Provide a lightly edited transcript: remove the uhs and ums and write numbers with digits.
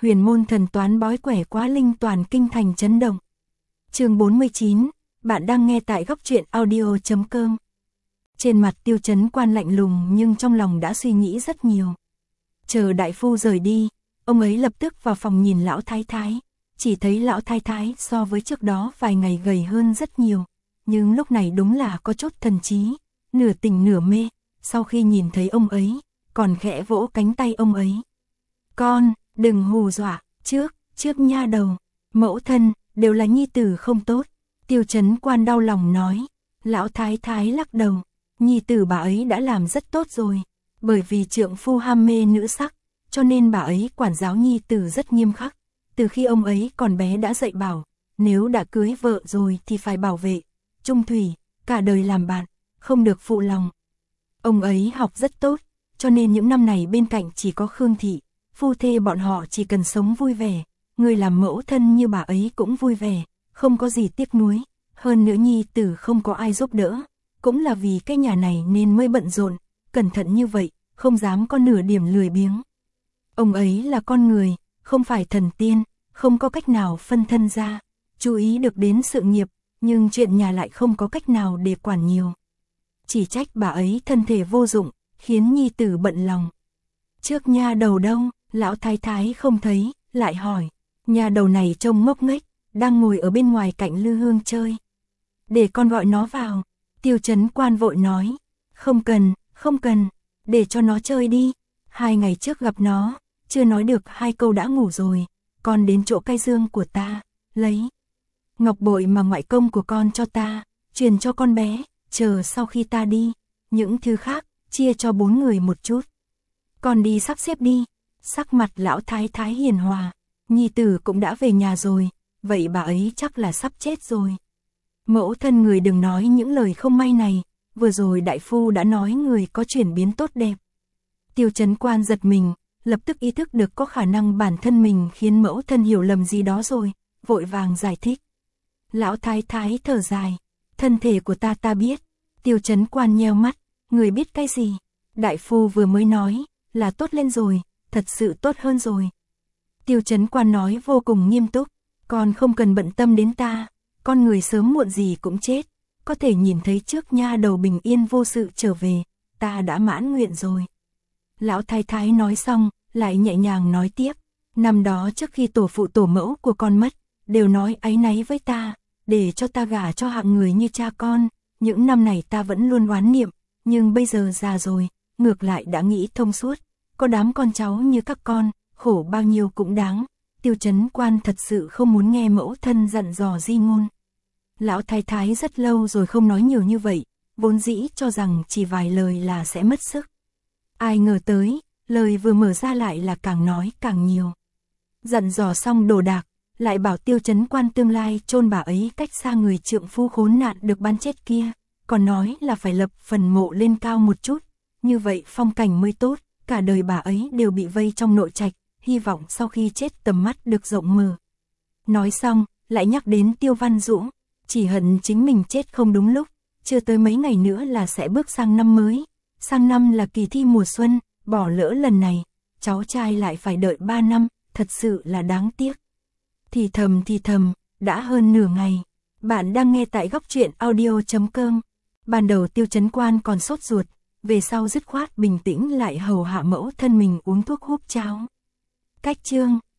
huyền môn thần toán bói quẻ quá linh toàn kinh thành chấn động. Chương 49, bạn đang nghe tại góc truyện audio.com. Trên mặt Tiêu Chấn Quan lạnh lùng nhưng trong lòng đã suy nghĩ rất nhiều. Chờ đại phu rời đi, ông ấy lập tức vào phòng nhìn lão thái thái, chỉ thấy lão thái thái so với trước đó vài ngày gầy hơn rất nhiều, nhưng lúc này đúng là có chút thần trí, nửa tỉnh nửa mê. Sau khi nhìn thấy ông ấy, còn khẽ vỗ cánh tay ông ấy. Con, đừng hù dọa, trước nha đầu, mẫu thân, đều là nhi tử không tốt. Tiêu Chấn Quan đau lòng nói. Lão thái thái lắc đầu, nhi tử bà ấy đã làm rất tốt rồi, bởi vì trượng phu ham mê nữ sắc, cho nên bà ấy quản giáo nhi tử rất nghiêm khắc. Từ khi ông ấy còn bé đã dạy bảo, nếu đã cưới vợ rồi thì phải bảo vệ, trung thủy, cả đời làm bạn, không được phụ lòng. Ông ấy học rất tốt, cho nên những năm này bên cạnh chỉ có Khương Thị, phu thê bọn họ chỉ cần sống vui vẻ, người làm mẫu thân như bà ấy cũng vui vẻ, không có gì tiếc nuối. Hơn nữa nhi tử không có ai giúp đỡ, cũng là vì cái nhà này nên mới bận rộn, cẩn thận như vậy, không dám có nửa điểm lười biếng. Ông ấy là con người, không phải thần tiên, không có cách nào phân thân ra, chú ý được đến sự nghiệp, nhưng chuyện nhà lại không có cách nào để quản nhiều. Chỉ trách bà ấy thân thể vô dụng, khiến nhi tử bận lòng. Trước nha đầu đâu, lão thái thái không thấy, lại hỏi. Nhà đầu này trông ngốc nghếch, đang ngồi ở bên ngoài cạnh lư hương chơi. Để con gọi nó vào. Tiêu Chấn Quan vội nói. Không cần, để cho nó chơi đi. 2 ngày trước gặp nó, chưa nói được 2 câu đã ngủ rồi. Con đến chỗ cây dương của ta, lấy ngọc bội mà ngoại công của con cho ta, truyền cho con bé, chờ sau khi ta đi, những thứ khác, chia cho 4 người một chút. Con đi sắp xếp đi. Sắc mặt lão thái thái hiền hòa, nhi tử cũng đã về nhà rồi, vậy bà ấy chắc là sắp chết rồi. Mẫu thân người đừng nói những lời không may này, vừa rồi đại phu đã nói người có chuyển biến tốt đẹp. Tiêu Chấn Quan giật mình, lập tức ý thức được có khả năng bản thân mình khiến mẫu thân hiểu lầm gì đó rồi, vội vàng giải thích. Lão thái thái thở dài, thân thể của ta biết. Tiêu Chấn Quan nheo mắt, người biết cái gì? Đại phu vừa mới nói là tốt lên rồi, thật sự tốt hơn rồi. Tiêu Chấn Quan nói vô cùng nghiêm túc, con không cần bận tâm đến ta, con người sớm muộn gì cũng chết, có thể nhìn thấy trước nha đầu bình yên vô sự trở về, ta đã mãn nguyện rồi. Lão thái thái nói xong, lại nhẹ nhàng nói tiếp, năm đó trước khi tổ phụ tổ mẫu của con mất, đều nói áy náy với ta, để cho ta gả cho hạng người như cha con, những năm này ta vẫn luôn oán niệm, nhưng bây giờ già rồi, ngược lại đã nghĩ thông suốt, có đám con cháu như các con, khổ bao nhiêu cũng đáng. Tiêu Chấn Quan thật sự không muốn nghe mẫu thân dặn dò di ngôn. Lão thái thái rất lâu rồi không nói nhiều như vậy, vốn dĩ cho rằng chỉ vài lời là sẽ mất sức. Ai ngờ tới, lời vừa mở ra lại là càng nói càng nhiều. Dặn dò xong đồ đạc, lại bảo Tiêu Chấn Quan tương lai chôn bà ấy cách xa người trượng phu khốn nạn được ban chết kia, còn nói là phải lập phần mộ lên cao một chút, như vậy phong cảnh mới tốt, cả đời bà ấy đều bị vây trong nội trạch, hy vọng sau khi chết tầm mắt được rộng mở. Nói xong, lại nhắc đến Tiêu Văn Dũng, chỉ hận chính mình chết không đúng lúc, chưa tới mấy ngày nữa là sẽ bước sang năm mới, sang năm là kỳ thi mùa xuân, bỏ lỡ lần này, cháu trai lại phải đợi 3 năm, thật sự là đáng tiếc. Thì thầm, đã hơn nửa ngày, bạn đang nghe tại góc truyện audio.com. Ban đầu Tiêu Chấn Quan còn sốt ruột, về sau dứt khoát bình tĩnh lại hầu hạ mẫu thân mình uống thuốc húp cháo. Cách chương